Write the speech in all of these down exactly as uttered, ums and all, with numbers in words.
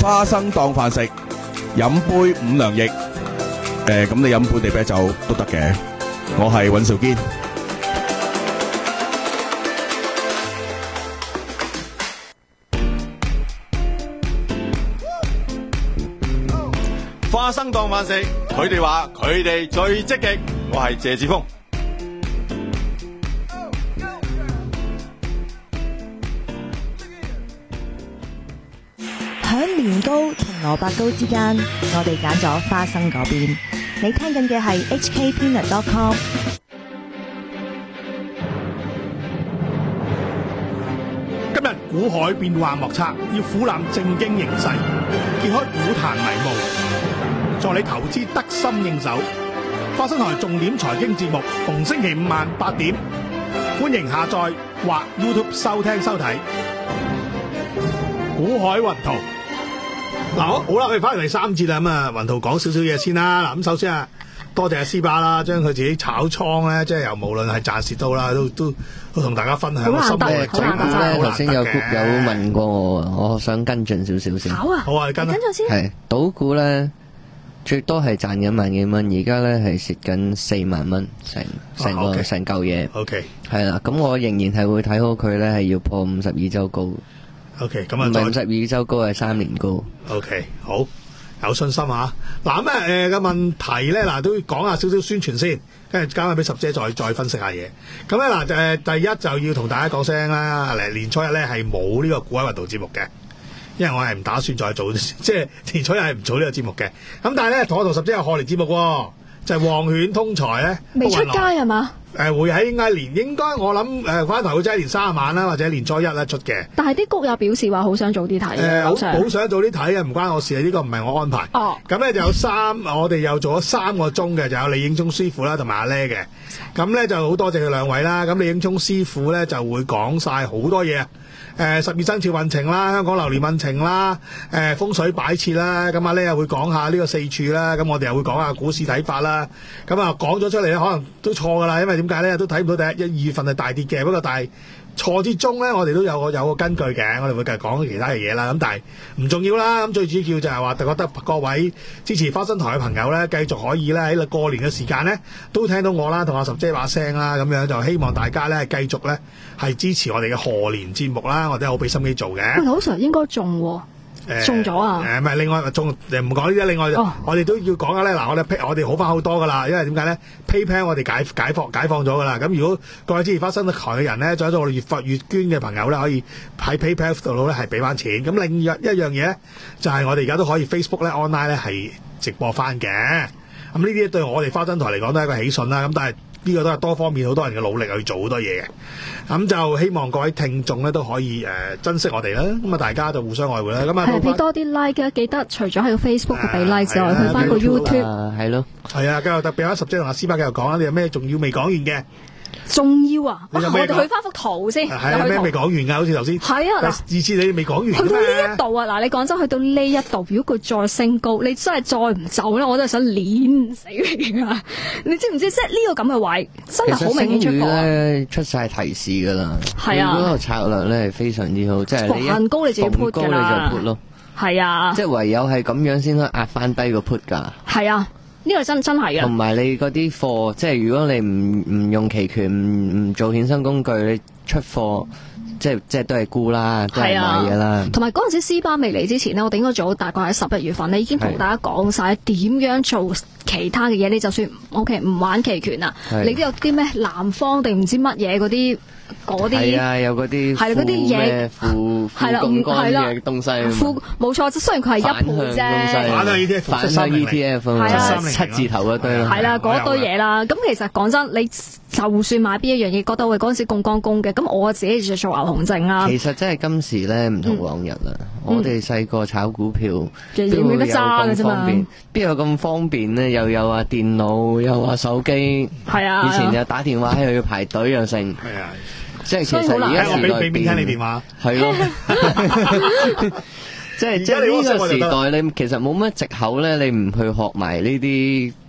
花生當飯食，飲杯五糧液。誒，咁你飲本地啤酒都得嘅。我係尹兆堅。 花生當飯食，佢哋話佢哋最積極。我係謝志峰。 響年糕同蘿蔔糕之間，我哋揀咗花生嗰邊。你聽緊嘅係 H K Peanut dot com。 今日股海變幻莫測，要俯瞰正經形勢，揭開股壇迷霧，助你投資得心應手。花生台重點財經節目，逢星期五晚八點，歡迎下載或 YouTube 收聽收睇。股海雲圖。嗱，好啦，我哋翻嚟第三節啦，咁啊，雲圖講少少嘢先啦。嗱，咁首先啊，多謝阿斯巴啦，將佢自己炒倉咧，即係由無論係賺蝕到啦，都都都同大家分享。 好難得嘅， 賭股咧，頭先有有問過我，我想跟進少少先。 好啊， 好啊，你跟跟咗先。 係賭股咧，最多係賺緊萬幾蚊，而家咧係蝕緊四萬蚊，成成個成嚿嘢。 O K， 係啦，咁我仍然係會睇好佢咧，係要破五十二周高。 O K，咁啊， 唔係五十二周高，係三年高。 O K，好，有信心啊！嗱，咁啊誒嘅問題咧，嗱都講下少少宣傳先，跟住交翻俾十姐再再分析下嘢。咁咧嗱誒，第一就要同大家講聲啦，嚟年初一咧係冇呢個股海雲圖節目嘅，因為我係唔打算再做，即係年初一係唔做呢個節目嘅。咁但係咧，同我同十姐有賀年節目喎，就係旺犬通財咧， 未出街係嘛？ 誒、呃、會喺應該年應該我諗誒翻台會真係年三十晚啦，或者年初一咧出嘅。 但係啲谷友表示話好想早啲睇。 誒好好想早啲睇嘅，唔關我事啊！呢、這個唔係我安排。哦。咁咧就有三，我哋又做咗三個鐘嘅，就有李英聰師傅啦，同埋阿叻嘅。咁咧就好多謝佢兩位啦。咁李英聰師傅咧就會講晒好多嘢。誒十二生肖運程啦，香港流年運程啦，誒、呃、風水擺設啦，咁阿叻又會講下呢個四柱啦，咁我哋又會講下股市睇法啦。咁啊講咗出嚟咧，可能都錯噶啦，因為點解咧都睇唔到第一一二月份係大跌嘅，不過但係錯之中咧，我哋都有個有個根據嘅，我哋會繼續講其他嘅嘢啦。咁但係唔重要啦，咁最主要就係話覺得各位支持花生台嘅朋友咧，繼續可以咧喺過年嘅時間咧，都聽到我啦，同阿十姐把聲啦，咁樣就希望大家咧繼續咧係支持我哋嘅賀年節目啦，我哋好俾心機做嘅。 喂，好 Sir 應該中喎。中咗啊！ 誒唔係，另外中誒唔講呢啲，另外、oh. 我哋都要講下咧。嗱，我哋我哋好翻好多噶啦，因為點解咧 ？PayPal 我哋解解放解放咗噶啦。咁如果各位支持花生台嘅人咧，再咗我哋月發月捐嘅朋友咧，可以喺 PayPal 度咧係俾翻錢。咁另一一樣嘢就係、是、我哋而家都可以 Facebook 咧 online 咧係直播翻嘅。咁呢啲對我哋花生台嚟講都係一個喜訊啦。咁但係呢個都係多方面好多人嘅努力去做好多嘢嘅。咁就希望各位聽眾咧都可以誒、呃、珍惜我哋啦。咁啊大家就互相愛護啦。咁啊俾多啲 like 嘅，記得除咗喺個 Facebook 俾 like 之外，去翻個 YouTube 係咯。 係啊，繼續特別阿十姐同阿斯巴繼續講啦。你有咩仲要未講完嘅？ 仲要啊！我哋去翻幅圖先。 係啊，咩未講完㗎？好似頭先。係啊，嗱，次次你未講完。 去到呢一度啊！嗱，你講真，去到呢一度，如果佢再升高，你真係再唔走咧，我真係想碾死你啊！你知唔知？即係呢個咁嘅位，真係好明顯出貨。 咧出晒提示㗎啦。係啊。嗰個策略咧係非常之好，即係你逢高你自己 put 㗎啦。 你就 put 咯。 係啊。 即係唯有係咁樣先可以壓翻低個 put 㗎。 係啊。呢個真真係嘅， 同埋你嗰啲貨，即係如果你唔唔用期權，唔唔做衍生工具，你出貨，即係即係都係沽啦，都係買嘢啦。同埋嗰陣時 C 巴未嚟之前呢，我哋應該早大概喺十一月份咧，已經同大家講晒點樣做其他嘅嘢。你就算 OK 唔玩期權啊，你都有啲咩南方定唔知乜嘢嗰啲。嗰啲係啊，有嗰啲係嗰啲嘢負負槓桿嘅東西， 負冇錯，雖然佢係一倍啫， 反向 E T F， 反向 E T F，係啊，七字頭嗰堆， 係啦，嗰堆嘢啦。咁其實講真，你就算買邊一樣嘢，覺得喂嗰陣時槓桿供嘅，咁我自己就做牛熊證啦。 其實真係今時咧唔同往日啦。我哋細個炒股票邊有得揸嘅啫嘛， 邊有咁方便咧？又有話電腦，又話手機， 係啊， 以前又打電話又要排隊又剩，係啊。 即係其實而家時代變， 聽你電話係咯，即係即係呢個時代，你其實冇乜藉口咧，你唔去學埋呢啲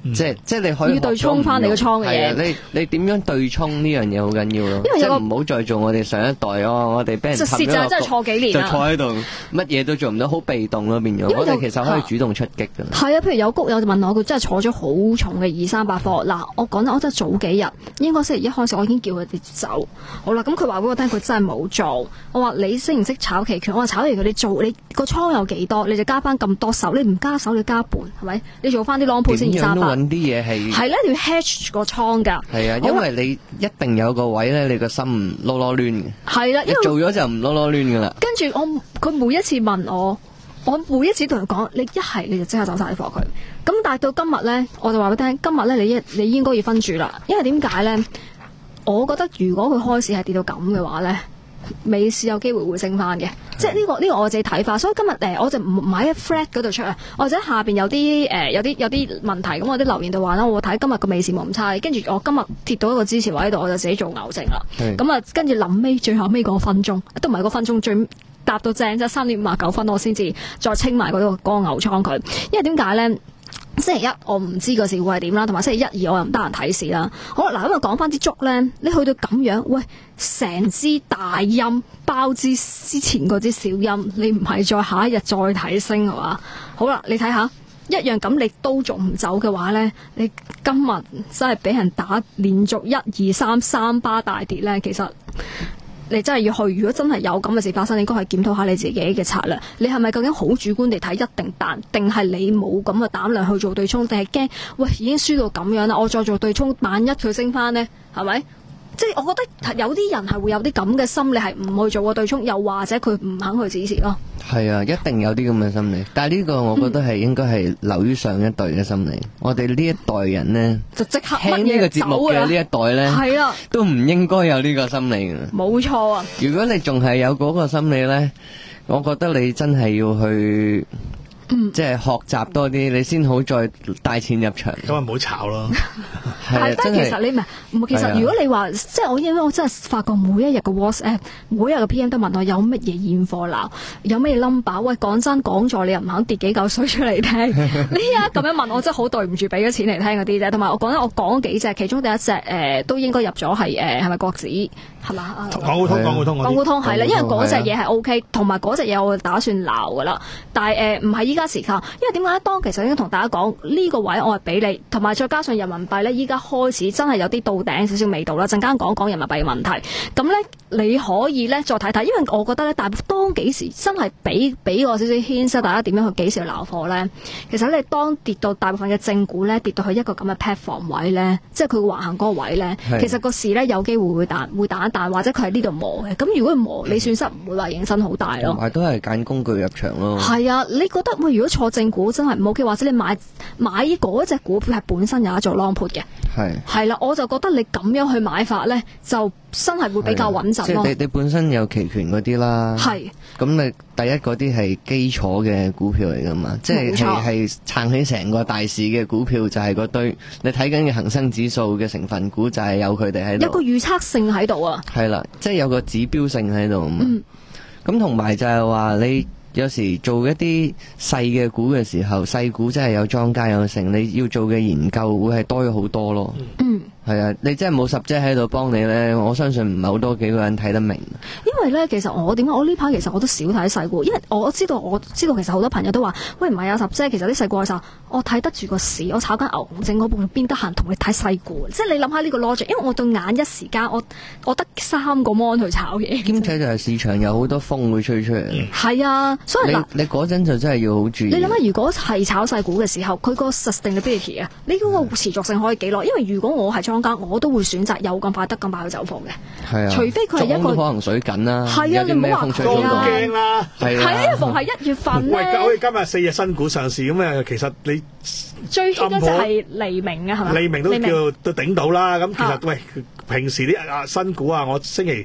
即係即係你可以要對沖翻你個倉嘅嘢。 你你點樣對沖呢樣嘢好緊要咯？即係唔好再做我哋上一代哦，我哋俾人蝕就真係錯幾年就坐喺度，乜嘢都做唔到，好被動咯變咗。我哋其實可以主動出擊㗎。 係啊，譬如有谷友就問我，佢真係坐咗好重嘅二三百貨。嗱，我講真，我真係早幾日，應該星期一開始，我已經叫佢哋走。好啦，咁佢話俾我聽，佢真係冇做。我話你識唔識炒期權？我話炒期權你做，你個倉有幾多，你就加翻咁多手。你唔加手，你加半，係咪？你做翻啲 long put 先二三百。 揾啲嘢係係咧，你要 hedge 個倉㗎。 係啊，因為你一定有個位咧，你個心唔囉囉攣嘅。係啦，你做咗就唔囉囉攣㗎啦。 跟住我，佢每一次問我，我每一次同佢講，你一係你就即刻走晒啲貨佢。咁但係到今日咧，我就話俾你聽，今日咧你一你應該要分住啦。因為點解咧？我覺得如果佢開市係跌到咁嘅話咧，美市有機會會升翻嘅，即係呢個呢個我自己睇法，所以今日誒我就唔買喺 flat 嗰度出啊，或者下邊有啲誒有啲有啲問題，咁我啲留言度話啦，我睇今日個美市冇咁差，跟住我今日跌到一個支持位喺度，我就自己做牛證啦。咁啊，跟住臨尾最後尾嗰分鐘，都唔係嗰分鐘最搭到正，即係三點五十九分，我先至再清埋嗰個嗰個牛倉佢，因為點解咧？星期一我唔知個市會係點啦，同埋星期一二我又唔得閒睇市啦。好啦，嗱咁啊講翻啲竹咧，你去到咁樣，喂，成支大陰包之之前嗰支小陰，你唔係再下一日再睇升係嘛？好啦，你睇下一樣咁，你都仲唔走嘅話咧，你今日真係俾人打連續一二三三巴大跌咧，其實。你真係要去，如果真係有咁嘅事發生，你應該係檢討下你自己嘅策略。你係咪究竟好主觀地睇一定彈，定係你冇咁嘅膽量去做對沖，定係驚喂已經輸到咁樣啦，我再做對沖，萬一佢升翻呢？係咪？即係我覺得有啲人係會有啲咁嘅心理，係唔去做個對沖，又或者佢唔肯去指示咯。 係啊，一定有啲咁嘅心理，但係呢個我覺得係應該係流於上一代嘅心理。嗯、我哋呢一代人呢，就即刻聽呢個節目嘅呢一代呢，係啊，都唔應該有呢個心理嘅。冇錯啊！如果你仲係有嗰個心理呢，我覺得你真係要去。嗯，即係學習多啲，你先好再帶錢入場。咁啊，唔好炒咯。係，但係其實你唔係，其實如果你話，即係我因為我真係發覺每一日嘅 WhatsApp，每一日嘅 P M 都問我有乜嘢現貨鬧，有乜嘢 number。喂，講真講座你又唔肯跌幾嚿水出嚟聽，你啊咁樣問我真係好對唔住，俾咗錢嚟聽嗰啲啫。同埋我講咧，我講幾隻，其中第一隻誒、呃、都應該入咗係誒係咪國指係嘛？港股通，港股通，港股通係啦，因為嗰隻嘢係 O K， 同埋嗰隻嘢我打算鬧噶啦，但係誒唔係依家時刻，因為點解咧？當其實已經同大家講呢、這個位我係俾你，同埋再加上人民幣咧，依家開始真係有啲到頂少少味道啦。陣間講講人民幣嘅問題，咁咧你可以咧再睇睇，因為我覺得咧，大當幾時真係俾俾個少少牽涉大家點樣去幾時去撈貨咧？其實你當跌到大部分嘅正股咧跌到去一個咁嘅 platform 位咧，即係佢橫行嗰個位咧，其實個市咧有機會會彈會彈一彈，或者佢喺呢度磨嘅。咁如果磨，你損失唔會話影響好大咯。同埋都係揀工具入場咯。係啊，你覺得喂，如果錯正股真係唔 OK，或者你買買嗰隻股票係本身有一做 long put 嘅，係係啦，我就覺得你咁樣去買法咧，就真係會比較穩陣咯。即係你你本身有期權嗰啲啦，係咁你第一嗰啲係基礎嘅股票嚟噶嘛，即係係係撐起成個大市嘅股票就係嗰堆你睇緊嘅恒生指數嘅成分股就係有佢哋喺度，有個預測性喺度啊，係啦，即係有個指標性喺度啊嘛。咁同埋就係話你。有時做一啲細嘅股嘅時候，細股真係有莊家有成，你要做嘅研究會係多咗好多咯。嗯，係啊，你真係冇十姐喺度幫你咧，我相信唔係好多幾個人睇得明。因為咧，其實我點解我呢排其實我都少睇細股，因為我知道我知道其實好多朋友都話，喂唔係啊十姐，其實啲細股嘅時候，我睇得住個市，我炒緊牛熊證嗰部分，邊得閒同你睇細股？即係你諗下呢個 logic，因為我對眼一時間我我得三個 mon 去炒嘢，兼且就係市場有好多風會吹出嚟。係啊。所以嗱，你嗰陣就真係要好注意。你諗下，如果係炒細股嘅時候，佢個 sustainability 啊，你嗰個持續性可以幾耐？因為如果我係莊家，我都會選擇有咁快得咁快去走貨嘅。係啊，除非佢係一個可能水緊啦。係啊，你唔好話佢啊，驚啦。係啊，係啊，逢係一月份咧。喂，好似今日四隻新股上市咁誒，其實你最興嗰隻係黎明啊，係咪？黎明都叫都頂到啦。咁其實喂，平時啲啊新股啊，我星期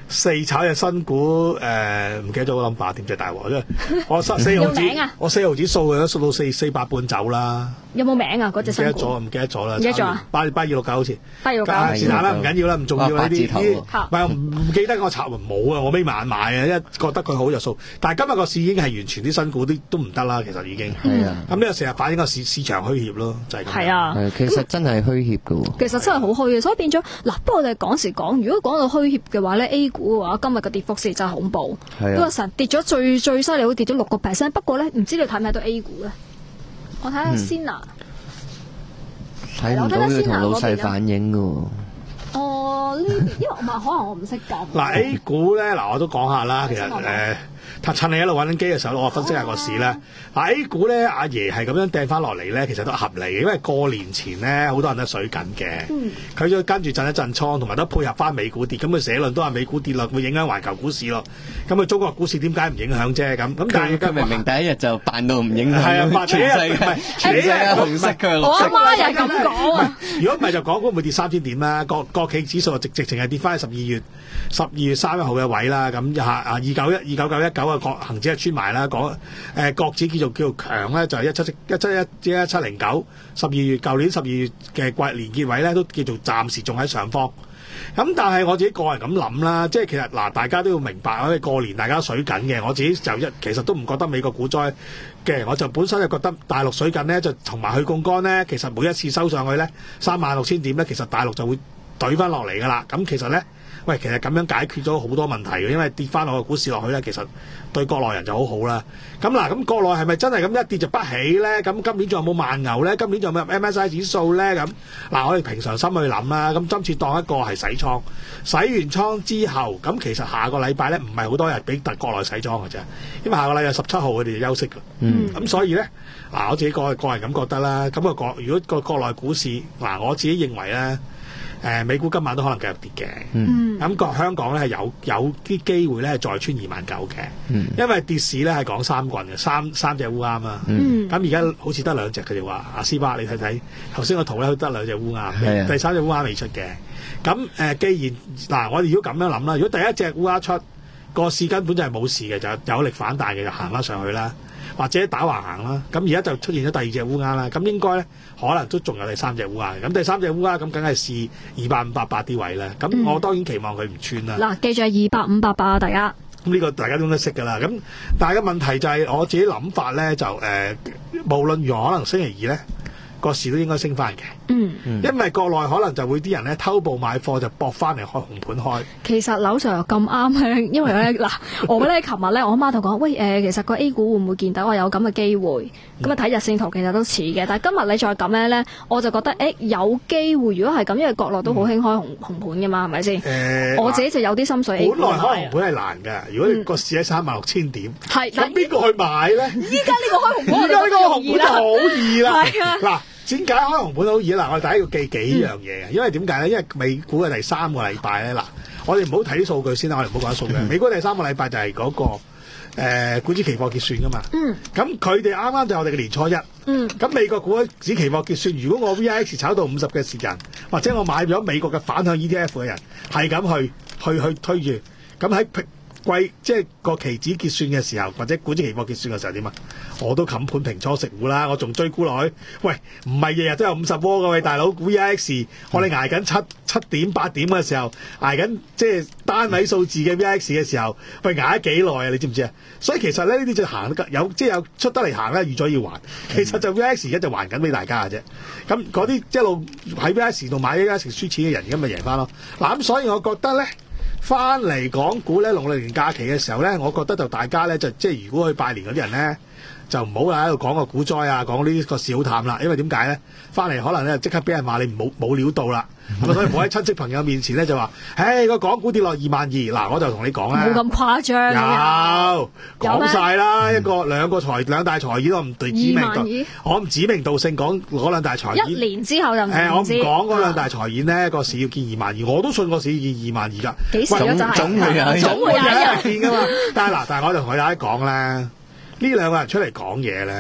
四炒隻新股，誒唔記得咗個 number 點，就大鑊，因為我四四毫子，我四毫子數嘅，數到四四百半走啦。 有冇名啊？嗰隻新股？ 唔記得咗，唔記得咗啦。 唔記得咗啊？ 八八二六九好似。 八二六九。 是但啦，唔緊要啦，唔重要呢啲。 唔係唔記得我插冇啊！我尾晚買啊，因為覺得佢好有數。但係今日個市已經係完全啲新股啲都唔得啦，其實已經。 係啊。 咁呢個成日反映個市市場虛怯咯，就係咁。 係啊。 其實真係虛怯㗎喎。 其實真係好虛嘅，所以變咗嗱。不過我哋講時講，如果講到虛怯嘅話咧 ，A 股嘅話，今日嘅跌幅是真係恐怖。係啊。嗰個成跌咗最最犀利，會跌咗六個 percent。不過咧，唔知你睇唔睇到 A 股咧？我睇下先啊。 睇唔到要同老細反映㗎喎。 哦，呢因為我可能我唔識講。 嗱 A 股咧，嗱我都講下啦。其實誒，趁你喺度揾緊機嘅時候，我分析下個市咧。嗱 A 股咧，阿爺係咁樣掟翻落嚟咧，其實都合理嘅，因為過年前咧好多人都水緊嘅。佢就跟住震一震倉，同埋都配合翻美股跌。咁佢社論都話美股跌落會影響環球股市咯。咁佢中國股市點解唔影響啫？咁咁但係佢明明第一日就扮到唔影響。 係啊，扮全世界全世界紅色佢係綠色。 我阿媽又咁講。 如果唔係就港股會跌三千點啦。國國企指數直直情係跌翻去十二月十二月三十一號嘅位啦。咁下啊二九一二九九一九嘅國恆指係穿埋啦。港誒國指叫做叫做強咧，就係一七一七一一七零九。十二月舊年十二月嘅季年結位咧，都叫做暫時仲喺上方。咁但係我自己個人咁諗啦，即係其實嗱，大家都要明白，因為過年大家水緊嘅，我自己就一其實都唔覺得美國股災嘅，我就本身就覺得大陸水緊咧，就同埋去槓桿咧，其實每一次收上去咧三萬六千點咧，其實大陸就會懟翻落嚟噶啦。咁其實咧，喂，其實咁樣解決咗好多問題嘅，因為跌翻落個股市落去咧，其實對國內人就好好啦。咁嗱，咁國內係咪真係咁一跌就不起咧？咁今年仲有冇慢牛咧？今年仲有冇 M S I 指數咧？咁嗱，我哋平常心去諗啦。咁今次當一個係洗倉，洗完倉之後，咁其實下個禮拜咧唔係好多日俾特國內洗倉嘅啫，因為下個禮拜十七號佢哋就休息㗎。嗯。咁所以咧，嗱，我自己個個人咁覺得啦。咁個國如果個國內股市嗱，我自己認為咧。誒、呃、美股今晚都可能繼續跌嘅，咁、嗯、個香港咧係有有啲機會咧係再穿二萬九嘅，嗯、因為跌市咧係講三棍嘅，三三隻烏鴉啊，咁而家好似得兩隻佢哋話，阿斯巴你睇睇頭先個圖咧，得兩隻烏鴉，嗯、第三隻烏鴉未出嘅，咁誒、呃、既然嗱、呃、我哋如果咁樣諗啦，如果第一隻烏鴉出個市根本就係冇事嘅，就有力反彈嘅就行翻上去啦。或者打橫行啦，咁而家就出現咗第二隻烏鴉啦，咁應該咧可能都仲有第三隻烏鴉，咁第三隻烏鴉咁梗係試二百五百八啲位啦，咁、嗯、我當然期望佢唔穿啦。嗱，記住係二百五百八啊，大家。咁呢個大家都都識㗎啦，咁但係個問題就係我自己諗法咧，就誒、呃、無論如何，可能星期二咧個市都應該升翻嘅。嗯，因為國內可能就會啲人咧偷步買貨就搏翻嚟開紅盤開。其實樓上又咁啱咧，因為咧嗱，我咧琴日咧我阿媽同講，喂誒、呃，其實個 A 股會唔會見到話有咁嘅機會？咁啊睇日線圖其實都似嘅，但係今日你再咁樣咧，我就覺得誒、欸、有機會。如果係咁，因為國內都好興開紅、嗯、紅盤㗎嘛，係咪先？誒、呃，我自己就有啲心水 A 股。本來開紅盤係難㗎，如果你個市喺三萬六千點，係咁邊個去買咧？依家呢個開紅盤，依家呢個紅盤就好易啦。係啊，嗱。點解開紅盤好易嗱，我哋大家要記幾樣嘢嘅，因為點解咧？因為美股嘅第三個禮拜咧，嗱，我哋唔好睇啲數據先啦，我哋唔好講數據。美股第三個禮拜就係嗰、那個誒、呃、股指期貨結算噶嘛。嗯。咁佢哋啱啱就係我哋嘅年初一。嗯。咁美國股指期貨結算，如果我 V I X 炒到五十嘅時間，或者我買咗美國嘅反向 E T F 嘅人，係咁去去去推住，咁喺貴即係個期指結算嘅時候，或者股指期貨結算嘅時候點啊？我都冚盤平倉食糊啦，我仲追沽落去。喂，唔係日日都有五十窩嘅喂，大佬股 V I X， 我哋捱緊七七點八點嘅時候，捱緊即係單位數字嘅 V I X 嘅時候，喂捱咗幾耐啊？你知唔知啊？所以其實咧呢啲就行得有即係有出得嚟行咧，預咗要還。其實就 V I X 而家就還緊俾大家嘅啫。咁嗰啲一路喺 V I X 度買 V I X 輸錢嘅人，而家咪贏翻咯。嗱咁，所以我覺得咧。翻嚟港股咧，農曆年假期嘅時候咧，我覺得就大家咧就即係如果去拜年嗰啲人咧，就唔好喺度講個股災啊，講呢個市好淡啦，因為點解咧？翻嚟可能咧即刻俾人話你冇冇料到啦，咁所以唔好喺親戚朋友面前咧就話，唉個港股跌落二萬二，嗱我就同你講啦，冇咁誇張，有講晒啦，一個兩個財兩大財演，我唔對指名道，我唔指名道姓講嗰兩大財演，一年之後就唔知。誒我唔講嗰兩大財演咧，個市要見二萬二，我都信個市要見二萬二㗎。幾時啊？總會有，總會有一日見㗎嘛。但係嗱，但係我就同大家講咧。呢兩個人出嚟講嘢咧，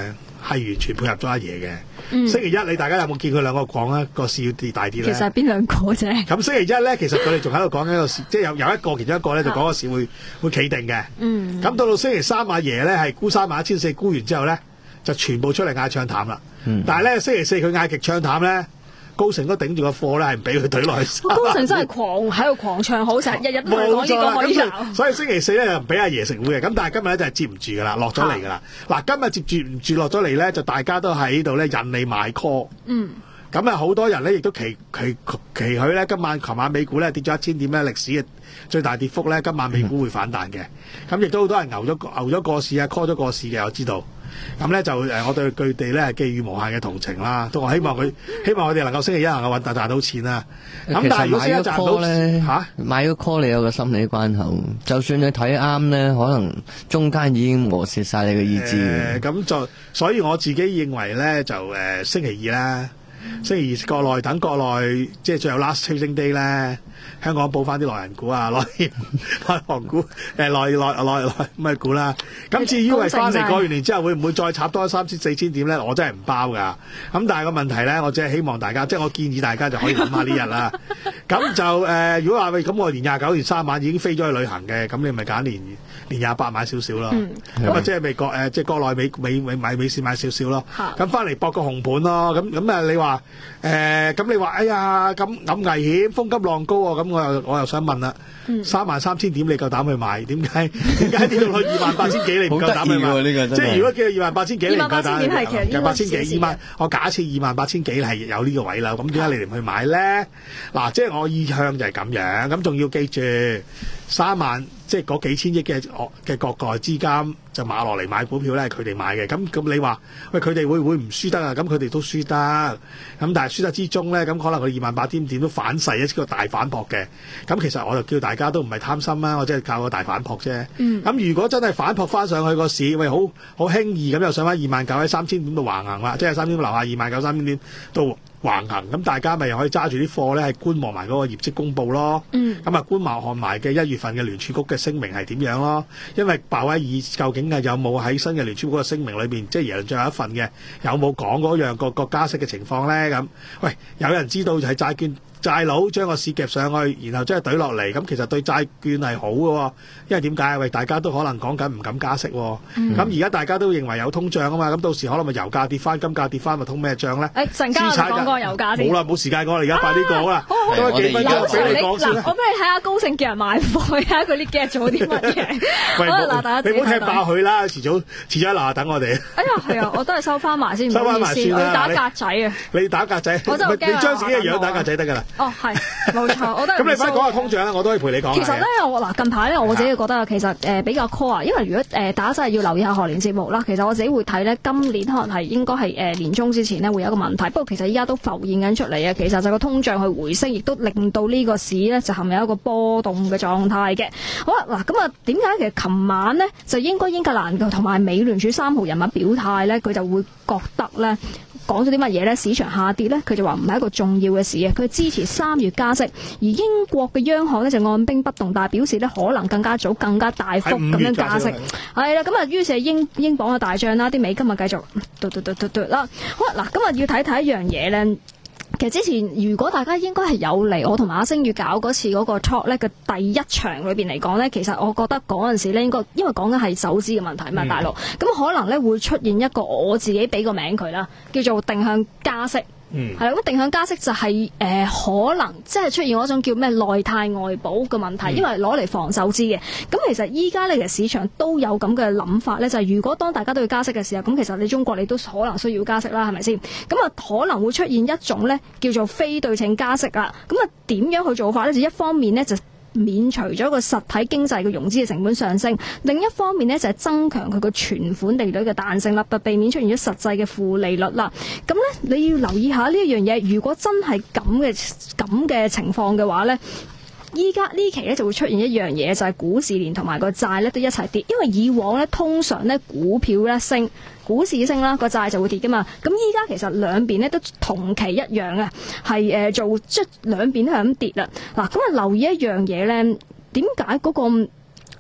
係完全配合咗阿爺嘅。 嗯、 星期一你大家有冇見佢兩個講咧個市要跌大啲咧？ 其實係邊兩個啫？ 咁星期一咧，其實佢哋仲喺度講緊個市，即係有有一個其中一個咧就講個市會會企定嘅。 嗯。 咁到到星期三阿爺咧係沽三萬一千四沽完之後咧，就全部出嚟嗌唱淡啦。嗯、但係咧星期四佢嗌極唱淡咧。高盛都頂住個貨咧，係唔俾佢懟落去。 高盛真係狂喺度狂唱好，成日日日都講呢個可以鬧。 所以星期四咧就唔俾阿爺食糊嘅，咁但係今日咧就係接唔住噶啦，落咗嚟噶啦。嗱，今日接住唔住落咗嚟咧，就大家都喺度咧引你買 call。嗯。咁啊，好多人咧亦都期期期許咧，今晚琴晚美股咧跌咗一千點咧，歷史嘅最大跌幅咧，今晚美股會反彈嘅。咁亦都好多人牛咗牛咗過市啊 ，call 咗過市嘅，我知道。咁咧就誒，我對佢哋咧係寄予無限嘅同情啦。都我希望佢，希望我哋能夠星期一能夠揾賺到錢啦。咁但係如果星期一賺到咧嚇， 買咗 call 你有個心理關口，就算你睇啱咧，可能中間已經磨蝕晒你嘅意志。 誒咁就，所以我自己認為咧，就誒星期二啦，星期二國內等國內即係最後 last trading day 咧。香港補翻啲內人股啊，內內行股，誒內內內內咩股啦。咁至於為翻嚟過完年之後會唔會再插多三千四千點咧？我真係唔包㗎。咁但係個問題咧，我只係希望大家，即係我建議大家就可以諗下呢日啦。咁就誒、呃，如果話喂，咁我年廿九、年三晚已經飛咗去旅行嘅，咁你咪揀年年廿八買少少咯。咁啊，即係美國誒，即係國內美美美買美市買少少咯。咁翻嚟搏個紅盤咯。咁咁啊，你話誒，咁你話哎呀，咁咁危險，風急浪高喎。咁我又我又想問啦，三萬三千點你夠膽去買？點解點解跌到去二萬八千幾你唔夠膽去買？即係如果叫二萬八千幾你唔夠膽去買？二萬八千幾二萬，我假設二萬八千幾係有呢個位啦，咁點解你哋唔去買咧？嗱，即係我意向就係咁樣，咁仲要記住三萬，即係嗰幾千億嘅嘅國內資金就買落嚟買股票咧，係佢哋買嘅。咁咁你話喂，佢哋會唔會唔輸得啊？咁佢哋都輸得，咁但係輸得之中咧，咁可能佢二萬八千點都反噬一個大反撲嘅。咁其實我就叫大家都唔係貪心啊，我即係靠個大反撲啫。咁、嗯、如果真係反撲翻上去個市，喂，好好輕易咁又上翻二萬九喺三千點度橫行啦，即係三千樓下二萬九三千點都橫行，咁大家咪又可以揸住啲貨咧，係觀望埋嗰個業績公佈咯。咁啊、嗯，觀望看埋嘅一月份嘅聯儲局嘅聲明係點樣咯？因為鮑威爾究竟係有冇喺新嘅聯儲局嘅聲明裏邊，即係耶倫最後一份嘅，有冇講嗰樣個個加息嘅情況咧？咁，喂，有人知道就係債券。債佬將個市夾上去，然後將佢懟落嚟，咁其實對債券係好嘅，因為點解？喂，大家都可能講緊唔敢加息，咁而家大家都認為有通脹啊嘛，咁到時可能咪油價跌翻，金價跌翻，咪通咩脹咧？誒，陣間我講個油價先。冇啦，冇時間講啦，而家快啲講啦。多幾分鐘俾你講先啦。我俾你睇下高盛叫人買貨，睇下佢啲 get 做啲乜嘢。喂，嗱，大家你唔好踢爆佢啦，遲早遲咗嗱等我哋。哎呀，係啊，我都係收翻埋先，收翻埋先啦。打格仔啊！你打格仔，我就驚你將自己嘅樣打格仔得㗎啦。哦，係，冇錯，我都咁你快講下通脹啦，我都可以陪你講。其實咧，我嗱近排咧，我自己覺得其實誒比較 core 啊，因為如果誒大家真係要留意下賀年節目啦，其實我自己會睇咧，今年可能係應該係誒年中之前呢會有一個問題，不過其實依家都浮現緊出嚟啊。其實就個通脹去回升，亦都令到呢個市咧就陷入一個波動嘅狀態嘅。好啦，嗱咁啊，點解其實琴晚呢，就應該英格蘭同埋美聯儲三號人物表態咧，佢就會覺得咧。講咗啲乜嘢呢？市場下跌呢，佢就話唔係一個重要嘅事啊！佢支持三月加息，而英國嘅央行呢就按兵不動，但係表示呢可能更加早、更加大幅咁樣加息。係啦，咁啊，於是英英鎊嘅大漲啦，啲美金啊繼續嘟嘟嘟嘟嘟啦。好啦，嗱，今日要睇睇一樣嘢呢。其實之前如果大家應該係有嚟我同埋阿星月搞嗰次嗰個 talk 咧嘅第一場裏邊嚟講咧，其實我覺得嗰陣時咧應該因為講緊係手指嘅問題嘛，大陸咁可能咧會出現一個我自己俾個名佢啦，叫做定向加息。嗯，係啦，咁定向加息就係、是、誒、呃、可能即係出現嗰種叫咩內貸外保嘅問題，嗯、因為攞嚟防守資嘅。咁其實依家呢，其實市場都有咁嘅諗法咧，就係、是、如果當大家都要加息嘅時候，咁其實你中國你都可能需要加息啦，係咪先？咁啊可能會出現一種咧叫做非對稱加息啦。咁啊點樣去做法咧？就一方面咧就免除咗個實體經濟嘅融資嘅成本上升，另一方面呢，就係增強佢個存款利率嘅彈性啦，就避免出現咗實際嘅負利率啦。咁呢，你要留意下呢一樣嘢，如果真係咁嘅咁嘅情況嘅話呢，依家呢期呢就會出現一樣嘢，就係股市連同埋個債呢都一齊跌，因為以往呢，通常呢股票呢升。股市升啦，個債就會跌噶嘛。咁依家其實兩邊咧都同期一樣啊，係誒、呃、做即係兩邊都係咁跌啦。嗱，咁啊留意一樣嘢咧，點解嗰個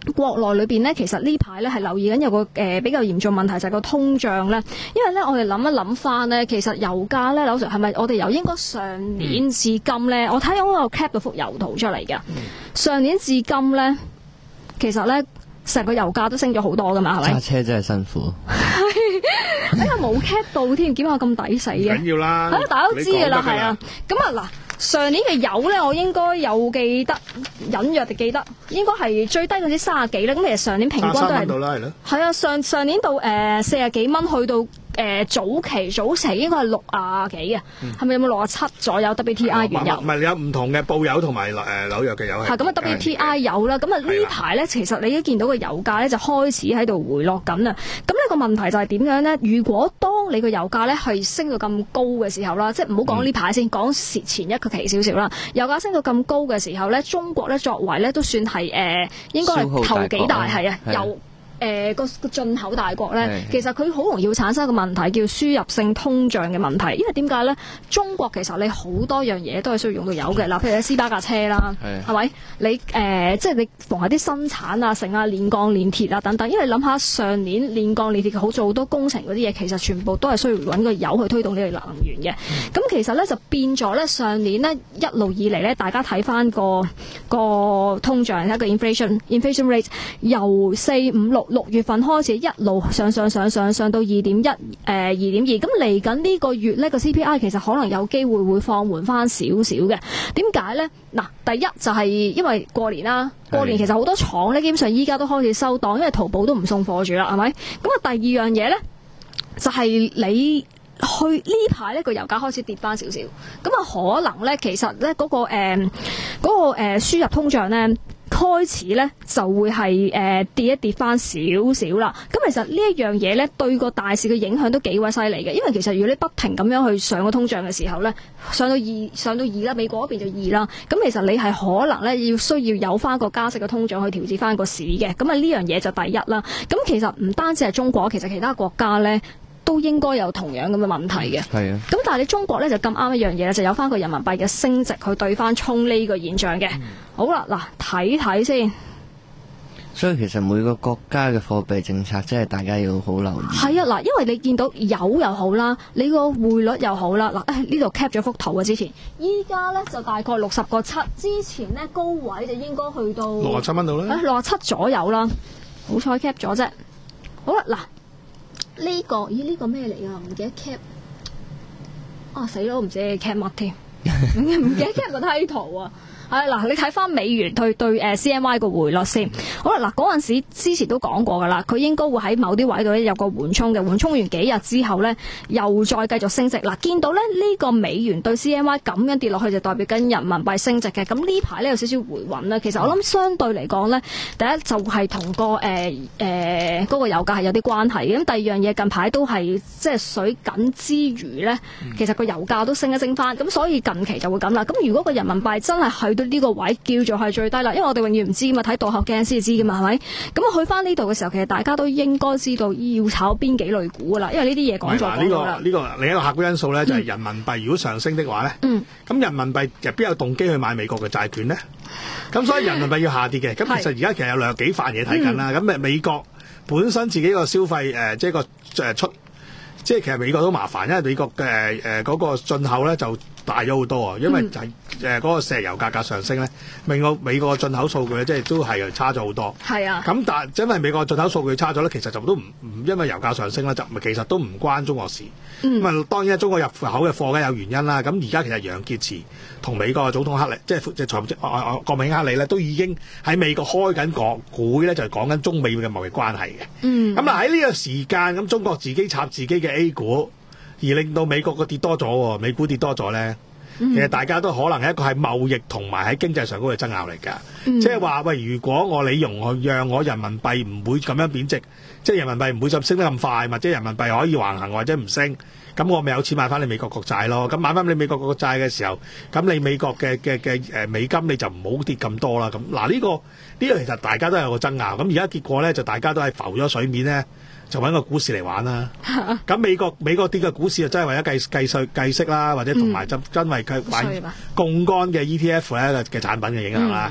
國內裏邊咧，其實呢排咧係留意緊有個誒、呃、比較嚴重問題，就係個通脹咧。因為咧，我哋諗一諗翻咧，其實油價咧，柳 Sir 係咪我哋由應該上年至今咧？嗯、我睇我有 cap 到幅油圖出嚟嘅。嗯、上年至今咧，其實咧成個油價都升咗好多噶嘛，係咪？ 揸車真係辛苦。 哎呀，冇 cap 到添，點解咁抵死嘅？ 緊要啦， 係啊，大家都知噶啦，係啊。咁啊嗱。上年嘅油咧，我應該有記得，隱約地記得，應該係最低嗰啲三十幾咧。咁其實上年平均都係，係啊，上上年到誒四十幾蚊，去到誒、呃、早期早期應該係六啊幾嘅，係咪、嗯、有冇六啊七左右 W T I 原油？ 唔係有唔同嘅布油同埋誒紐約嘅油係。係咁啊 W T I 油啦，咁啊呢排咧，其實你都見到個油價咧就開始喺度回落緊啦。咁呢個問題就係點樣咧？如果當你個油價咧係升到咁高嘅時候啦，即係唔好講呢排先，講前、嗯、前一個期少少啦，油價升到咁高嘅時候咧，中國咧作為咧都算係誒、呃、應該係頭幾大係啊油。誒個個進口大國咧，其實佢好容易會產生一個問題，叫輸入性通脹嘅問題。因為點解咧？中國其實你好多樣嘢都係需要用到油嘅。嗱，譬如你斯巴架車啦，係咪？你誒、呃、即係你逢係啲生產啊、成啊、煉鋼、煉鐵啊等等。因為你諗下上年煉鋼、煉鐵好做好多工程嗰啲嘢，其實全部都係需要揾個油去推動呢個能源嘅。咁、嗯、其實咧就變咗咧，上年呢一路以嚟咧，大家睇翻個個通脹一個 inflation inflation rate 由四五六。六月份開始一路上上上上上到二點一，誒二點二，咁嚟緊呢個月呢個 C P I 其實可能有機會會放緩翻少少嘅。點解呢？嗱，第一就係因為過年啦，過年其實好多廠呢基本上依家都開始收檔，因為淘寶都唔送貨住啦，係咪？咁啊，第二樣嘢呢，就係你去呢排呢個油價開始跌翻少少，咁啊可能呢，其實呢嗰個誒嗰個誒輸入通脹呢。開始咧就會係誒、呃、跌一跌翻少少啦。咁其實呢一樣嘢咧對個大市嘅影響都幾鬼犀利嘅。因為其實如果你不停咁樣去上個通脹嘅時候咧，上到二上到二啦，美國嗰邊就二啦。咁其實你係可能咧要需要有翻個加息嘅通脹去調節翻個市嘅。咁啊呢樣嘢就第一啦。咁其實唔單止係中國，其實其他國家咧都應該有同樣咁嘅問題嘅。係啊。咁但係你中國咧就咁啱一樣嘢，就有翻個人民幣嘅升值去對翻沖呢個現象嘅。嗯、好啦，嗱睇睇先。 所以其實每個國家嘅貨幣政策真係大家要好留意。係啊，嗱，因為你見到油又好啦，你個匯率又好啦，嗱，呢度 cap 咗幅圖啊，之前，依家咧就大概六十個七，之前咧高位就應該去到六十七蚊度啦， 六十七左右啦，好彩 cap 咗啫。好啦，嗱。呢、這個咦呢、這個咩嚟啊？唔記得 cap 啊死咯！唔知 cap 乜添，唔記得 cap 個 title 啊！係嗱，你睇翻美元對對誒 C N Y 個匯率先。好啦，嗱嗰陣時之前都講過噶啦，佢應該會喺某啲位度咧有個緩衝嘅，緩衝完幾日之後咧又再繼續升值。嗱，見到咧呢個美元對 C N Y 咁樣跌落去就代表緊人民幣升值嘅。咁呢排咧有少少回穩啦。其實我諗相對嚟講咧，第一就係同個誒誒嗰個油價係有啲關係嘅。咁第二樣嘢近排都係即係水緊之餘咧，其實個油價都升一升翻。咁所以近期就會咁啦。咁如果個人民幣真係去到呢個位叫做係最低啦，因為我哋永遠唔知嘛，睇倒後鏡先知噶嘛，係咪？咁啊去翻呢度嘅時候，其實大家都應該知道要炒邊幾類股噶啦，因為呢啲嘢講咗講呢個呢個另一個客觀因素咧，就係人民幣如果上升的話咧，咁、嗯、人民幣其實邊有動機去買美國嘅債券咧？咁所以人民幣要下跌嘅。咁其實而家其實有兩幾塊嘢睇緊啦。咁誒、嗯、美國本身自己個消費誒、呃，即係個誒出，即係其實美國都麻煩，因為美國嘅誒嗰個進口咧就大咗好多啊，因為就係誒嗰個石油價格上升咧，美國美國進口數據咧即係都係差咗好多。係啊，咁但係因為美國進口數據差咗咧，其實就都唔唔因為油價上升咧，就其實都唔關中國事。咁啊、嗯，當然中國入口嘅貨梗有原因啦。咁而家其實楊潔篪同美國嘅總統克里，即係即係財務國務卿克里咧，都已經喺美國開緊個會咧，就係講緊中美嘅貿易關係嘅。嗯，咁嗱喺呢個時間，咁中國自己插自己嘅 A 股。而令到美國個跌多咗，美股跌多咗咧，嗯、其實大家都可能係一個係貿易同埋喺經濟上嗰個爭拗嚟㗎。即係話喂，如果我理容我讓我人民幣唔會咁樣貶值，即係人民幣唔會就升得咁快，或者人民幣可以橫行或者唔升，咁我咪有錢買翻你美國國債咯。咁買翻你美國國債嘅時候，咁你美國嘅嘅嘅誒美金你就唔好跌咁多啦。咁嗱呢個呢、呢個其實大家都有個爭拗。咁而家結果咧就大家都係浮咗水面咧。就揾個股市嚟玩啦，咁美國美國跌嘅股市就真係為咗計計稅計息啦，或者同埋就因為佢買槓桿嘅 E T F 咧嘅產品嘅影響啦。咁、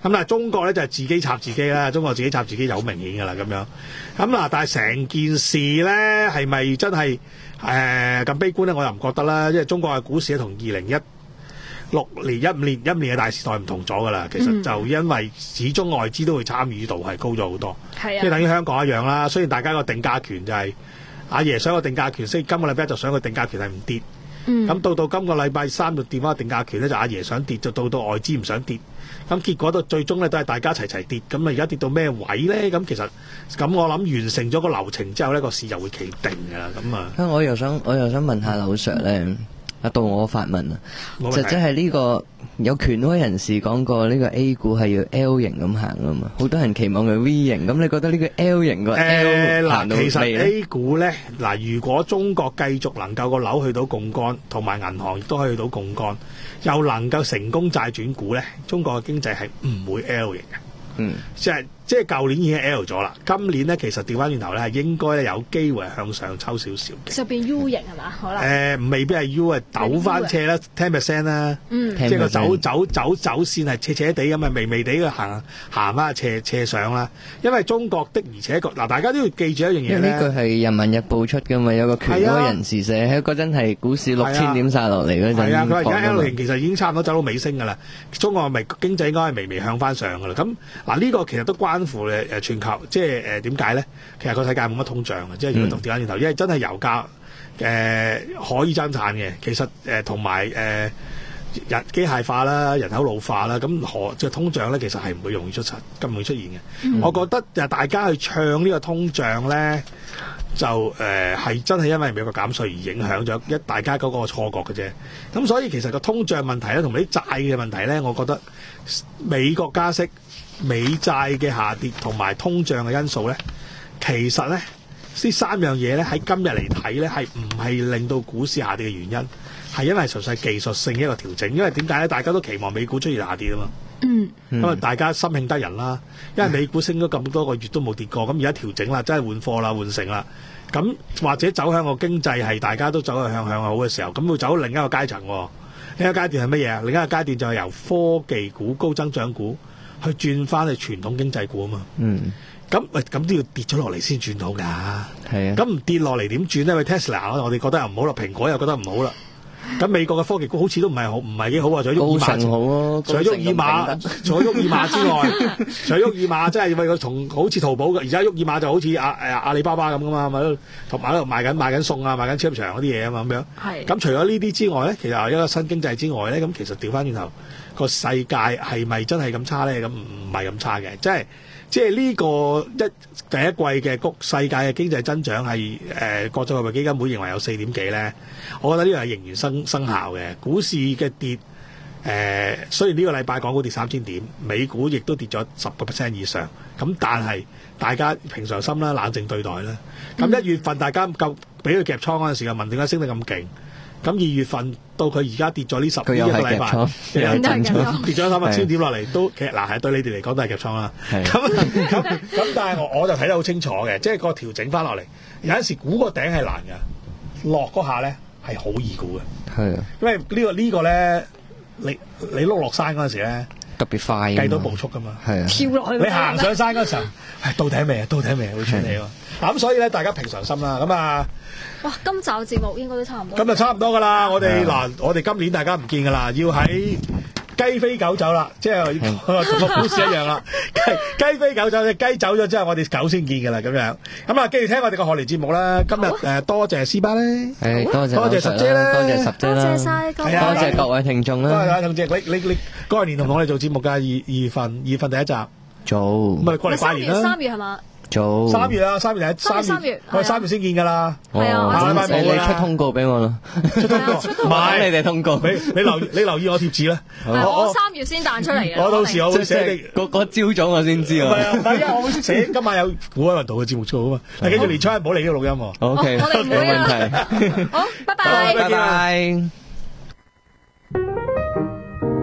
但係中國咧就係自己插自己啦，中國自己插自己就好明顯噶啦咁樣。咁嗱，但係成件事咧係咪真係誒咁悲觀咧？我又唔覺得啦，因為中國嘅股市咧同二零一六年、一五年、一五年嘅大時代唔同咗噶啦。其實就因為始終外資都會參與度係高咗好多，即係、嗯、等於香港一樣啦。雖然大家個定價權就係、是、阿爺想個定價權，所以今個禮拜就想個定價權係唔跌。咁、嗯、到到今個禮拜三就跌翻個定價權咧，就阿爺想跌，就到到外資唔想跌。咁結果到最終咧都係大家齊齊跌。咁啊而家跌到咩位咧？咁其實咁我諗完成咗個流程之後咧，個市就會企定㗎啦。咁啊， 我又想我又想問下劉 Sir 咧。啊，到我發問啊，就即係呢個有權威人士講過呢個 A 股係要 L 型咁行啊嘛，好多人期望佢 V 型，咁你覺得呢個 L 型個 L 行到未咧？其實 A 股咧，嗱，如果中國繼續能夠個樓去到槓桿，同埋銀行亦都可以去到槓桿，又能夠成功債轉股咧，中國嘅經濟係唔會 L 型嘅。嗯，即係即係舊年已經 L 咗啦，今年咧其實調翻轉頭咧係應該咧有機會向上抽少少嘅， 就變 U 型係嘛？可能誒未必係 U 啊，抖翻斜啦 ten percent 啦，嗯，即係個走走走走線係斜斜地咁啊，微微地嘅行行翻斜斜上啦。因為中國的而且確嗱，大家都要記住一樣嘢咧。 呢句係《人民日報》出嘅嘛，有個權威人士寫喺嗰陣係股市六千點殺落嚟嗰陣。係啊，佢話而家 L 型其實已經差唔多走到尾聲㗎啦，中國咪經濟應該係微微向翻上㗎啦。咁嗱呢個其實都關乎誒誒全球，即係誒點解咧？其實個世界冇乜通脹嘅，即係如果調翻轉頭，因為真係油價誒、呃、可以增產嘅。其實誒同埋誒人機械化啦、人口老化啦，咁何即係通脹咧，其實係唔會容易出實咁容易出現嘅。嗯、我覺得誒大家去唱呢個通脹咧，就誒係、呃、真係因為美國減稅而影響咗一大家嗰個錯覺嘅啫。咁所以其實個通脹問題咧，同埋啲債嘅問題咧，我覺得美國加息、美債嘅下跌同埋通脹嘅因素咧，其實咧呢三樣嘢咧喺今日嚟睇咧係唔係令到股市下跌嘅原因，係因為純粹技術性嘅一個調整。因為點解咧？大家都期望美股出現下跌啊嘛。嗯，因為大家心慶得人啦，因為美股升咗咁多個月都冇跌過，咁而家調整啦，真係換貨啦，換成啦。咁或者走向個經濟係大家都走向向向好嘅時候，咁會走另一個階層。另一個階段係乜嘢啊？另一個階段就係由科技股、高增長股去轉翻去傳統經濟股啊嘛。嗯。咁喂，咁都要跌咗落嚟先轉到㗎。係啊。咁唔跌落嚟點轉咧？喂 Tesla 我哋覺得又唔好啦，蘋果又覺得唔好啦。咁美國嘅科技股好似都唔係好，唔係幾好啊！除咗沃爾瑪，好啊、除咗沃爾瑪，除咗沃爾瑪之外，除咗沃爾瑪，真係為佢同好似淘寶嘅，而家沃爾瑪就好似阿誒阿里巴巴咁噶嘛，咪同埋喺度賣緊賣緊餸啊，賣緊超級市場嗰啲嘢啊嘛，咁樣。係。咁除咗呢啲之外咧，其實一個新經濟之外咧，咁其實調翻轉頭個世界係咪真係咁差咧？咁唔係咁差嘅，即係。即係呢個一第一季嘅谷世界嘅經濟增長係誒、呃、國際貨幣基金會認為有四點幾咧，我覺得呢個係仍然生生效嘅。股市嘅跌誒、呃，雖然呢個禮拜港股跌三千點，美股亦都跌咗十個 percent 以上，咁但係大家平常心啦，冷靜對待啦。咁一月份大家夠俾佢夾倉嗰陣時，又問點解升得咁勁？咁二月份到佢而家跌咗呢十呢一個禮拜，跌咗三百千點落嚟，都其實嗱係對你哋嚟講都係夾倉啦。咁咁咁，但係我我就睇得好清楚嘅，即係個調整翻落嚟，有陣時估個頂係難嘅，落嗰下咧係好易估嘅。係啊，因為呢個呢個咧，你你碌落山嗰陣時咧，特別快，計到步速噶嘛。係啊，跳落去。你行上山嗰時候，到頂未啊？到頂未啊？會喘氣喎。咁所以咧，大家平常心啦。咁啊， 哇！今集節目應該都差唔多。 咁就差唔多噶啦。我哋嗱，我哋今年大家唔見噶啦，要喺雞飛狗走啦，即係同個股市一樣啦。雞雞飛狗走，隻雞走咗之後，我哋狗先見噶啦。咁樣咁啊，繼續聽我哋個賀年節目啦。今日誒多謝斯巴咧， 誒多謝多謝十姐咧， 多謝十姐啦， 多謝晒各位， 多謝各位聽眾啦。 多謝同謝你你你嗰年同我哋做節目㗎，二二月份二月份第一集做，咁咪過嚟拜年啦。 三月係嘛？ 做三月啊，三月第一三月，我哋三月先見噶啦。係啊， 你你出通告俾我咯， 出通告， 買你哋通告。 你你留你留意我貼紙啦。 我三月先彈出嚟嘅。 我到時我會寫你嗰嗰朝早我先知啊。 係啊，因為我會寫今晚有古海運動嘅節目做啊嘛。但係記住年初一唔好嚟呢個錄音。 O K，冇問題。 好，拜拜， 拜拜。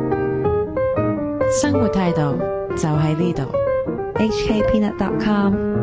生活態度就喺呢度。H K Peanut dot com